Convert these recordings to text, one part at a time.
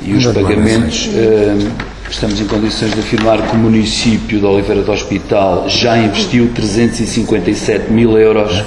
E os pagamentos, estamos em condições de afirmar que o município de Oliveira do Hospital já investiu 357 mil euros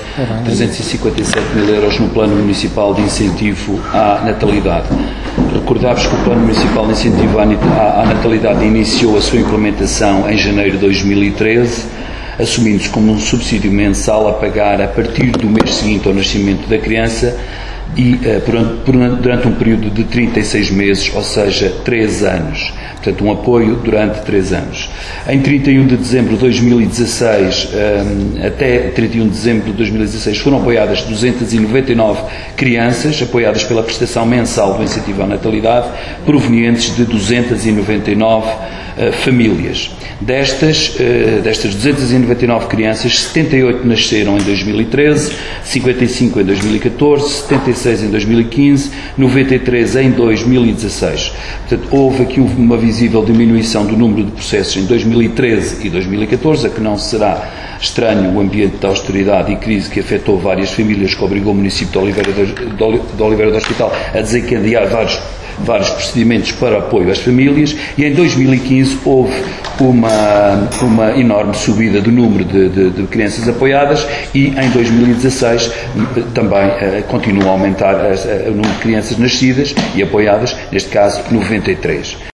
no Plano Municipal de Incentivo à Natalidade. Recordar-vos que o Plano Municipal de Incentivo à Natalidade iniciou a sua implementação em janeiro de 2013, assumindo-se como um subsídio mensal a pagar a partir do mês seguinte ao nascimento da criança e durante um período de 36 meses, ou seja, 3 anos. Portanto, um apoio durante 3 anos. Em 31 de dezembro de 2016, até 31 de dezembro de 2016, foram apoiadas 299 crianças, apoiadas pela prestação mensal do incentivo à natalidade, provenientes de 299 famílias. Destas 299 crianças, 78 nasceram em 2013, 55 em 2014, 76 em 2015, 93 em 2016. Portanto, houve aqui uma visível diminuição do número de processos em 2013 e 2014, a que não será estranho o ambiente de austeridade e crise que afetou várias famílias, que obrigou o município de Oliveira do Hospital a desencadear vários procedimentos para apoio às famílias, e em 2015 houve uma enorme subida do número de crianças apoiadas, e em 2016 também continua a aumentar o número de crianças nascidas e apoiadas, neste caso 93.